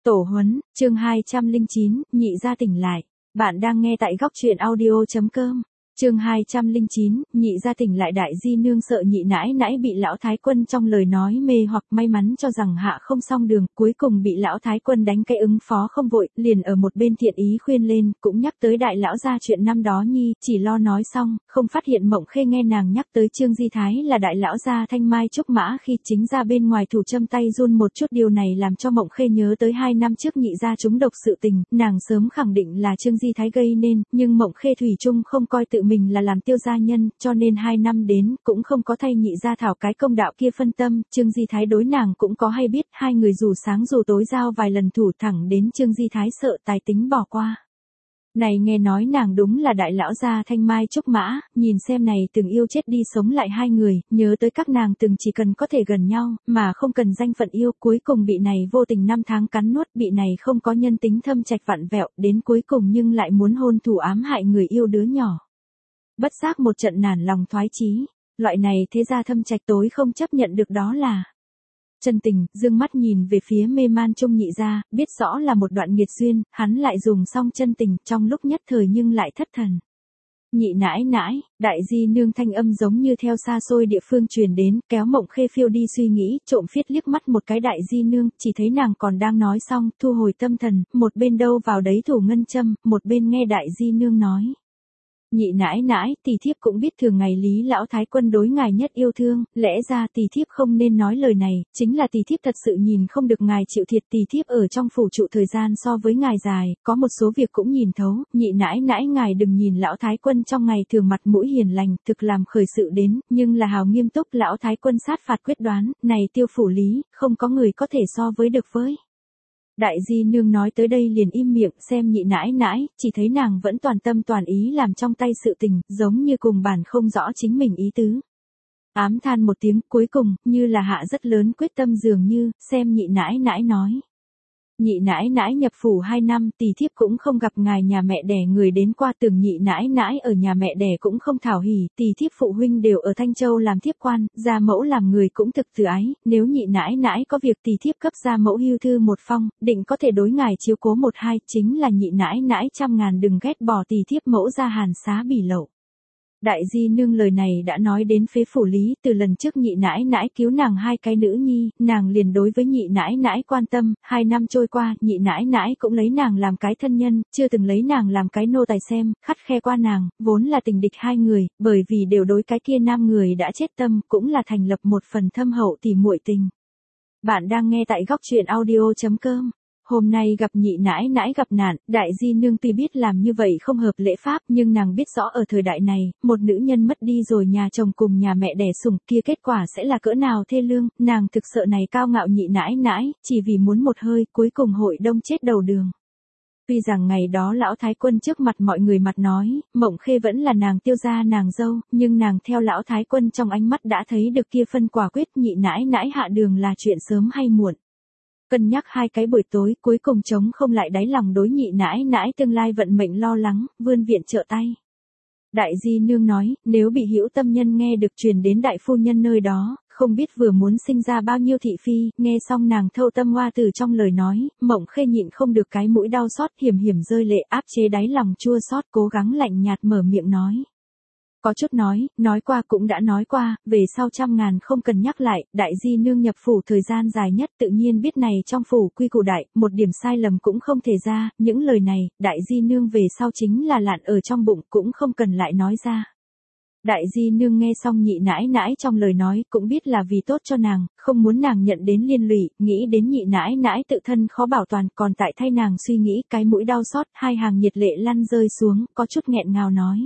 Tổ huấn, chương 209, nhị gia tỉnh lại. Bạn đang nghe tại góc truyện audio.com. Chương 209, nhị gia tỉnh lại. Đại di nương sợ nhị nãi nãi bị lão thái quân trong lời nói mê hoặc may mắn cho rằng hạ không xong đường, cuối cùng bị lão thái quân đánh cái ứng phó không vội, liền ở một bên thiện ý khuyên lên, cũng nhắc tới đại lão gia chuyện năm đó nhi, chỉ lo nói xong, không phát hiện Mộng Khê nghe nàng nhắc tới Trương Di Thái là đại lão gia Thanh Mai Trúc Mã khi chính ra bên ngoài thủ châm tay run một chút. Điều này làm cho Mộng Khê nhớ tới 2 năm trước nhị gia trúng độc sự tình, nàng sớm khẳng định là Trương Di Thái gây nên, nhưng Mộng Khê thủy chung không coi tự mình là làm tiêu gia nhân, cho nên 2 năm đến, cũng không có thay nhị gia thảo cái công đạo kia phân tâm. Trương Di Thái đối nàng cũng có hay biết, hai người dù sáng dù tối giao vài lần thủ, thẳng đến Trương Di Thái sợ tài tính bỏ qua. Này nghe nói nàng đúng là đại lão gia Thanh Mai Trúc Mã, nhìn xem này từng yêu chết đi sống lại hai người, nhớ tới các nàng từng chỉ cần có thể gần nhau, mà không cần danh phận yêu, cuối cùng bị này vô tình năm tháng cắn nuốt, bị này không có nhân tính thâm trạch vặn vẹo, đến cuối cùng nhưng lại muốn hôn thủ ám hại người yêu đứa nhỏ. Bất giác một trận nản lòng thoái chí, loại này thế gia thâm trạch tối không chấp nhận được đó là chân tình. Dương mắt nhìn về phía mê man trung nhị gia, biết rõ là một đoạn nghiệt duyên, hắn lại dùng xong chân tình, trong lúc nhất thời nhưng lại thất thần. Nhị nãi nãi, đại di nương thanh âm giống như theo xa xôi địa phương truyền đến, kéo Mộng Khê phiêu đi suy nghĩ, trộm phiết liếc mắt một cái đại di nương, chỉ thấy nàng còn đang nói xong, thu hồi tâm thần, một bên đâu vào đấy thủ ngân châm, một bên nghe đại di nương nói. Nhị nãi nãi, tỷ thiếp cũng biết thường ngày Lý lão thái quân đối ngài nhất yêu thương, lẽ ra tỷ thiếp không nên nói lời này, chính là tỷ thiếp thật sự nhìn không được ngài chịu thiệt. Tỷ thiếp ở trong phủ trụ thời gian so với ngài dài, có một số việc cũng nhìn thấu. Nhị nãi nãi, ngài đừng nhìn lão thái quân trong ngày thường mặt mũi hiền lành, thực làm khởi sự đến, nhưng là hào nghiêm túc. Lão thái quân sát phạt quyết đoán, này tiêu phủ Lý, không có người có thể so với được với. Đại di nương nói tới đây liền im miệng, xem nhị nãi nãi, chỉ thấy nàng vẫn toàn tâm toàn ý làm trong tay sự tình, giống như cùng bản không rõ chính mình ý tứ. Ám than một tiếng, cuối cùng, như là hạ rất lớn quyết tâm dường như, xem nhị nãi nãi nói. Nhị nãi nãi nhập phủ 2 năm, tỷ thiếp cũng không gặp ngài nhà mẹ đẻ người đến qua, tưởng nhị nãi nãi ở nhà mẹ đẻ cũng không thảo hỉ, tỷ thiếp phụ huynh đều ở Thanh Châu làm thiếp quan, gia mẫu làm người cũng thực từ ái, nếu nhị nãi nãi có việc tỷ thiếp cấp gia mẫu hưu thư một phong, định có thể đối ngài chiếu cố 1-2, chính là nhị nãi nãi trăm ngàn đừng ghét bỏ tỷ thiếp mẫu ra hàn xá bỉ lậu. Đại di nương lời này đã nói đến phế phủ Lý, từ lần trước nhị nãi nãi cứu nàng 2 cái nữ nhi, nàng liền đối với nhị nãi nãi quan tâm, 2 năm trôi qua, nhị nãi nãi cũng lấy nàng làm cái thân nhân, chưa từng lấy nàng làm cái nô tài xem, khắt khe qua nàng, vốn là tình địch 2 người, bởi vì đều đối cái kia nam người đã chết tâm, cũng là thành lập một phần thâm hậu tỉ muội tình. Bạn đang nghe tại góc truyện audio.com. Hôm nay gặp nhị nãi nãi gặp nạn, đại di nương tuy biết làm như vậy không hợp lễ pháp, nhưng nàng biết rõ ở thời đại này, một nữ nhân mất đi rồi nhà chồng cùng nhà mẹ đẻ sủng kia kết quả sẽ là cỡ nào thê lương, nàng thực sợ này cao ngạo nhị nãi nãi, chỉ vì muốn một hơi, cuối cùng hội đông chết đầu đường. Tuy rằng ngày đó lão thái quân trước mặt mọi người mặt nói, Mộng Khê vẫn là nàng tiêu gia nàng dâu, nhưng nàng theo lão thái quân trong ánh mắt đã thấy được kia phân quả quyết. Nhị nãi nãi hạ đường là chuyện sớm hay muộn. Cân nhắc 2 cái buổi tối, cuối cùng chống không lại đáy lòng đối nhị nãi nãi tương lai vận mệnh lo lắng, vươn viện trợ tay. Đại di nương nói, nếu bị hữu tâm nhân nghe được truyền đến đại phu nhân nơi đó, không biết vừa muốn sinh ra bao nhiêu thị phi. Nghe xong nàng thâu tâm hoa từ trong lời nói, Mộng Khê nhịn không được cái mũi đau xót, hiểm hiểm rơi lệ, áp chế đáy lòng chua xót, cố gắng lạnh nhạt mở miệng nói. Có chút nói qua cũng đã nói qua, về sau trăm ngàn không cần nhắc lại. Đại di nương nhập phủ thời gian dài nhất, tự nhiên biết này trong phủ quy củ đại, một điểm sai lầm cũng không thể ra. Những lời này, đại di nương về sau chính là lạn ở trong bụng, cũng không cần lại nói ra. Đại di nương nghe xong nhị nãi nãi trong lời nói, cũng biết là vì tốt cho nàng, không muốn nàng nhận đến liên lụy, nghĩ đến nhị nãi nãi tự thân khó bảo toàn, còn tại thay nàng suy nghĩ, cái mũi đau xót, 2 hàng nhiệt lệ lăn rơi xuống, có chút nghẹn ngào nói.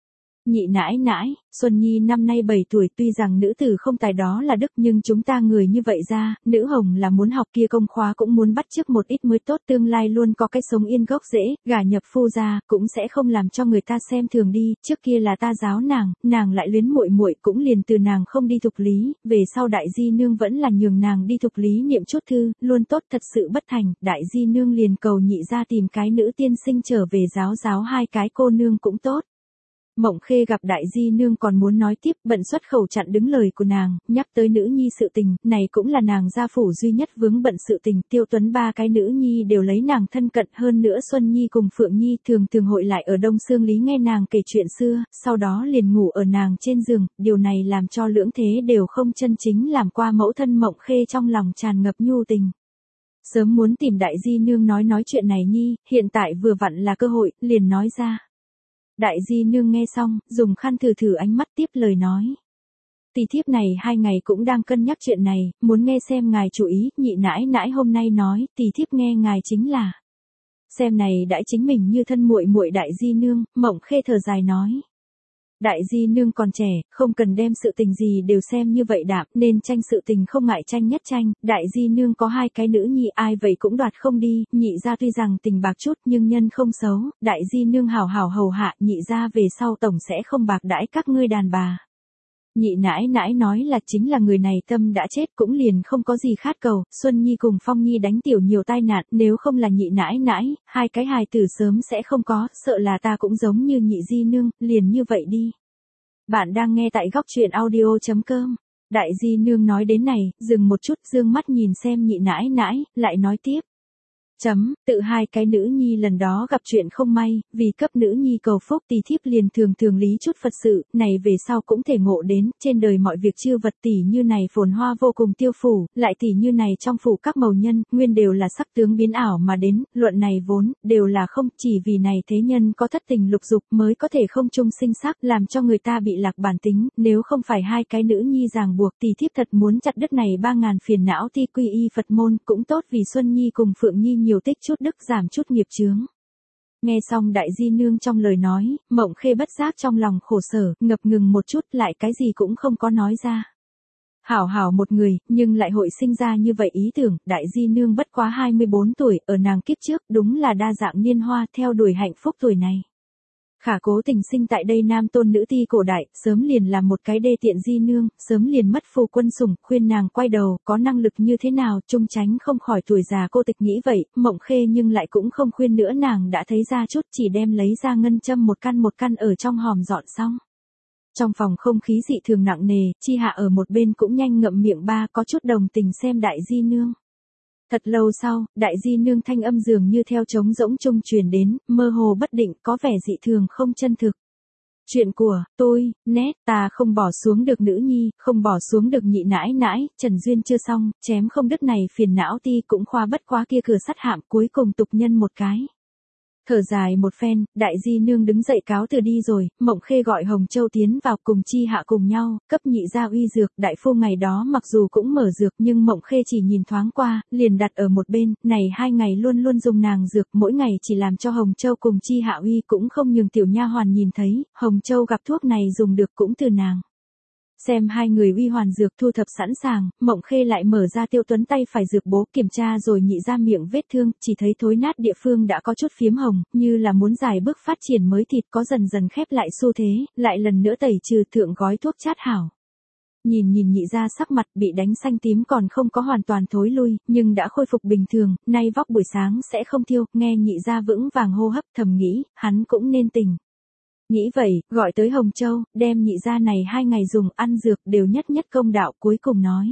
Nhị nãi nãi, Xuân Nhi năm nay 7 tuổi, tuy rằng nữ tử không tài đó là đức, nhưng chúng ta người như vậy ra, nữ hồng là muốn học kia công khóa cũng muốn bắt chước một ít mới tốt, tương lai luôn có cái sống yên gốc rễ, gả nhập phu gia, cũng sẽ không làm cho người ta xem thường đi. Trước kia là ta giáo nàng lại luyến muội muội, cũng liền từ nàng không đi thục lý, về sau đại di nương vẫn là nhường nàng đi thục lý niệm chút thư, luôn tốt, thật sự bất thành, đại di nương liền cầu nhị gia tìm cái nữ tiên sinh trở về giáo 2 cái cô nương cũng tốt. Mộng Khê gặp đại di nương còn muốn nói tiếp, bận xuất khẩu chặn đứng lời của nàng, nhắc tới nữ nhi sự tình, này cũng là nàng gia phủ duy nhất vướng bận sự tình, Tiêu Tuấn ba cái nữ nhi đều lấy nàng thân cận, hơn nữa Xuân Nhi cùng Phượng Nhi thường thường hội lại ở Đông Sương Lý nghe nàng kể chuyện xưa, sau đó liền ngủ ở nàng trên giường, điều này làm cho lưỡng thế đều không chân chính làm qua mẫu thân Mộng Khê trong lòng tràn ngập nhu tình. Sớm muốn tìm đại di nương nói chuyện này nhi, hiện tại vừa vặn là cơ hội, liền nói ra. Đại di nương nghe xong, dùng khăn thử thử ánh mắt tiếp lời nói. Tỷ thiếp này 2 ngày cũng đang cân nhắc chuyện này, muốn nghe xem ngài chủ ý, nhị nãi nãi hôm nay nói, tỷ thiếp nghe ngài chính là. Xem này đãi chính mình như thân muội muội đại di nương, Mộng Khê thở dài nói. Đại di nương còn trẻ, không cần đem sự tình gì đều xem như vậy đạm, nên tranh sự tình không ngại tranh nhất tranh, đại di nương có 2 cái nữ nhi ai vậy cũng đoạt không đi, nhị gia tuy rằng tình bạc chút nhưng nhân không xấu, đại di nương hảo hảo hầu hạ, nhị gia về sau tổng sẽ không bạc đãi các ngươi đàn bà. Nhị nãi nãi nói là chính là người này tâm đã chết cũng liền không có gì khát cầu, Xuân Nhi cùng Phong Nhi đánh tiểu nhiều tai nạn, nếu không là nhị nãi nãi, 2 cái hài tử sớm sẽ không có, sợ là ta cũng giống như nhị di nương, liền như vậy đi. Bạn đang nghe tại góc truyện audio.com. Đại di nương nói đến này, dừng một chút, dương mắt nhìn xem nhị nãi nãi, lại nói tiếp. Tự 2 cái nữ nhi lần đó gặp chuyện không may, vì cấp nữ nhi cầu phúc tỷ thiếp liền thường lý chút Phật sự, này về sau cũng thể ngộ đến, trên đời mọi việc chư vật tỷ như này phồn hoa vô cùng tiêu phủ, lại tỷ như này trong phủ các mầu nhân, nguyên đều là sắc tướng biến ảo mà đến, luận này vốn, đều là không, chỉ vì này thế nhân có thất tình lục dục mới có thể không chung sinh sắc, làm cho người ta bị lạc bản tính, nếu không phải 2 cái nữ nhi ràng buộc tỷ thiếp thật muốn chặt đứt này 3.000 phiền não thi quy y Phật môn, cũng tốt vì Xuân Nhi cùng Phượng Nhi nhiều tích chút đức giảm chút nghiệp chướng. Nghe xong đại di nương trong lời nói, Mộng Khê bất giác trong lòng khổ sở, ngập ngừng một chút lại cái gì cũng không có nói ra. Hảo một người, nhưng lại hội sinh ra như vậy ý tưởng, đại di nương bất quá 24 tuổi, ở nàng kiếp trước đúng là đa dạng niên hoa theo đuổi hạnh phúc tuổi này. Khả cố tình sinh tại đây nam tôn nữ ti cổ đại, sớm liền là một cái đê tiện di nương, sớm liền mất phù quân sủng, khuyên nàng quay đầu, có năng lực như thế nào, trung tránh không khỏi tuổi già cô tịch nghĩ vậy, Mộng Khê nhưng lại cũng không khuyên nữa nàng đã thấy ra chút chỉ đem lấy ra ngân châm một căn ở trong hòm dọn xong. Trong phòng không khí dị thường nặng nề, Chi Hạ ở một bên cũng nhanh ngậm miệng ba có chút đồng tình xem đại di nương. Thật lâu sau, đại di nương thanh âm dường như theo trống rỗng trung truyền đến, mơ hồ bất định có vẻ dị thường không chân thực. Chuyện của tôi, nét, ta không bỏ xuống được nữ nhi, không bỏ xuống được nhị nãi nãi, Trần Duyên chưa xong, chém không đứt này phiền não ti cũng khoa bất quá kia cửa sắt hạm cuối cùng tục nhân một cái. Thở dài một phen, đại di nương đứng dậy cáo từ đi rồi, Mộng Khê gọi Hồng Châu tiến vào cùng Chi Hạ cùng nhau, cấp nhị gia uy dược, đại phu ngày đó mặc dù cũng mở dược nhưng Mộng Khê chỉ nhìn thoáng qua, liền đặt ở một bên, này 2 ngày luôn luôn dùng nàng dược, mỗi ngày chỉ làm cho Hồng Châu cùng Chi Hạ uy cũng không nhường tiểu nha hoàn nhìn thấy, Hồng Châu gặp thuốc này dùng được cũng từ nàng. Xem 2 người uy hoàn dược thu thập sẵn sàng, Mộng Khê lại mở ra Tiêu Tuấn tay phải dược bố kiểm tra rồi nhị ra miệng vết thương, chỉ thấy thối nát địa phương đã có chút phiếm hồng, như là muốn dài bước phát triển mới thịt có dần dần khép lại xu thế, lại lần nữa tẩy trừ thượng gói thuốc chát hảo. Nhìn nhị ra sắc mặt bị đánh xanh tím còn không có hoàn toàn thối lui, nhưng đã khôi phục bình thường, nay vóc buổi sáng sẽ không thiêu, nghe nhị ra vững vàng hô hấp thầm nghĩ, hắn cũng nên tỉnh. Nghĩ vậy, gọi tới Hồng Châu, đem nhị gia này 2 ngày dùng ăn dược đều nhất công đạo cuối cùng nói.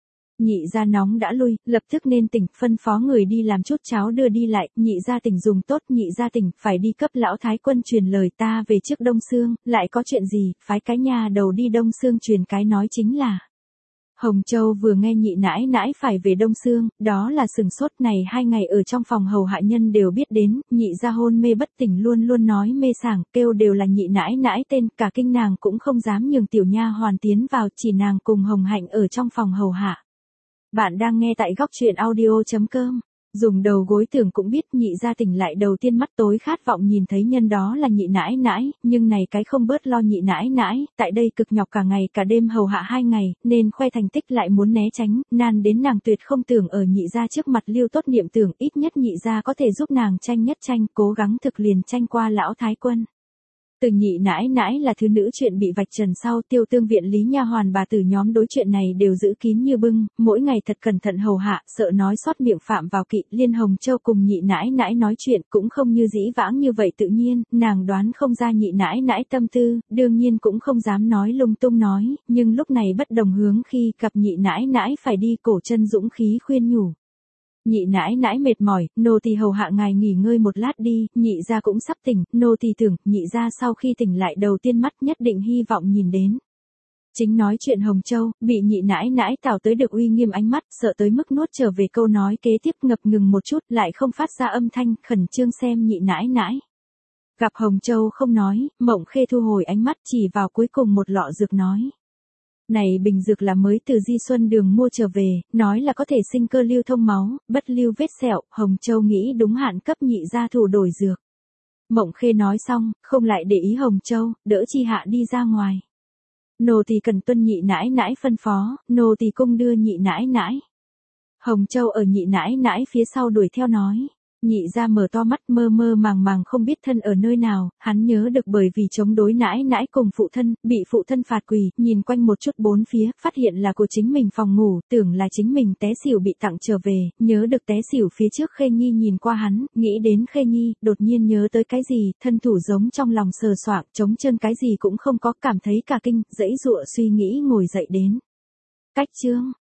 Nhị gia nóng đã lui, lập tức nên tỉnh, phân phó người đi làm chút cháo đưa đi lại, nhị gia tỉnh dùng tốt, nhị gia tỉnh, phải đi cấp lão thái quân truyền lời ta về trước Đông Sương, lại có chuyện gì, phái cái nhà đầu đi Đông Sương truyền cái nói chính là. Hồng Châu vừa nghe nhị nãi nãi phải về Đông Sương, đó là sừng sốt này 2 ngày ở trong phòng hầu hạ nhân đều biết đến, nhị ra hôn mê bất tỉnh luôn nói mê sảng, kêu đều là nhị nãi nãi tên, cả kinh nàng cũng không dám nhường tiểu nha hoàn tiến vào, chỉ nàng cùng Hồng Hạnh ở trong phòng hầu hạ. Bạn đang nghe tại góc truyện audio.com. Dùng đầu gối tưởng cũng biết nhị gia tỉnh lại đầu tiên mắt tối khát vọng nhìn thấy nhân đó là nhị nãi nãi, nhưng này cái không bớt lo nhị nãi nãi, tại đây cực nhọc cả ngày cả đêm hầu hạ 2 ngày, nên khoe thành tích lại muốn né tránh, nan đến nàng tuyệt không tưởng ở nhị gia trước mặt lưu tốt niệm tưởng ít nhất nhị gia có thể giúp nàng tranh nhất tranh, cố gắng thực liền tranh qua lão thái quân. Từ nhị nãi nãi là thứ nữ chuyện bị vạch trần sau, Tiêu Tương viện lý nha hoàn bà tử nhóm đối chuyện này đều giữ kín như bưng, mỗi ngày thật cẩn thận hầu hạ, sợ nói sót miệng phạm vào kỵ. Liên Hồng Châu cùng nhị nãi nãi nói chuyện cũng không như dĩ vãng như vậy tự nhiên, nàng đoán không ra nhị nãi nãi tâm tư, đương nhiên cũng không dám nói lung tung nói, nhưng lúc này bất đồng hướng khi gặp nhị nãi nãi phải đi cổ chân dũng khí khuyên nhủ. Nhị nãi nãi mệt mỏi, nô tỳ hầu hạ ngài nghỉ ngơi một lát đi, nhị gia cũng sắp tỉnh, nô tỳ tưởng, nhị gia sau khi tỉnh lại đầu tiên mắt nhất định hy vọng nhìn đến. Chính nói chuyện Hồng Châu, bị nhị nãi nãi tào tới được uy nghiêm ánh mắt, sợ tới mức nuốt trở về câu nói kế tiếp, ngập ngừng một chút, lại không phát ra âm thanh, khẩn trương xem nhị nãi nãi. Gặp Hồng Châu không nói, Mộng Khê thu hồi ánh mắt chỉ vào cuối cùng một lọ dược nói. Này bình dược là mới từ Di Xuân Đường mua trở về, nói là có thể sinh cơ lưu thông máu, bất lưu vết sẹo, Hồng Châu nghĩ đúng hạn cấp nhị gia thủ đổi dược. Mộng Khê nói xong, không lại để ý Hồng Châu, đỡ Chi Hạ đi ra ngoài. Nô tỳ cần tuân nhị nãi nãi phân phó, nô tỳ cung đưa nhị nãi nãi. Hồng Châu ở nhị nãi nãi phía sau đuổi theo nói. Nhị gia mở to mắt mơ mơ màng màng không biết thân ở nơi nào, hắn nhớ được bởi vì chống đối nãi nãi cùng phụ thân, bị phụ thân phạt quỳ, nhìn quanh một chút bốn phía, phát hiện là của chính mình phòng ngủ, tưởng là chính mình té xỉu bị tặng trở về, nhớ được té xỉu phía trước Khê Nhi nhìn qua hắn, nghĩ đến Khê Nhi, đột nhiên nhớ tới cái gì, thân thủ giống trong lòng sờ soạng, trống chân cái gì cũng không có, cảm thấy cả kinh, dãy dụa suy nghĩ ngồi dậy đến. Cách chương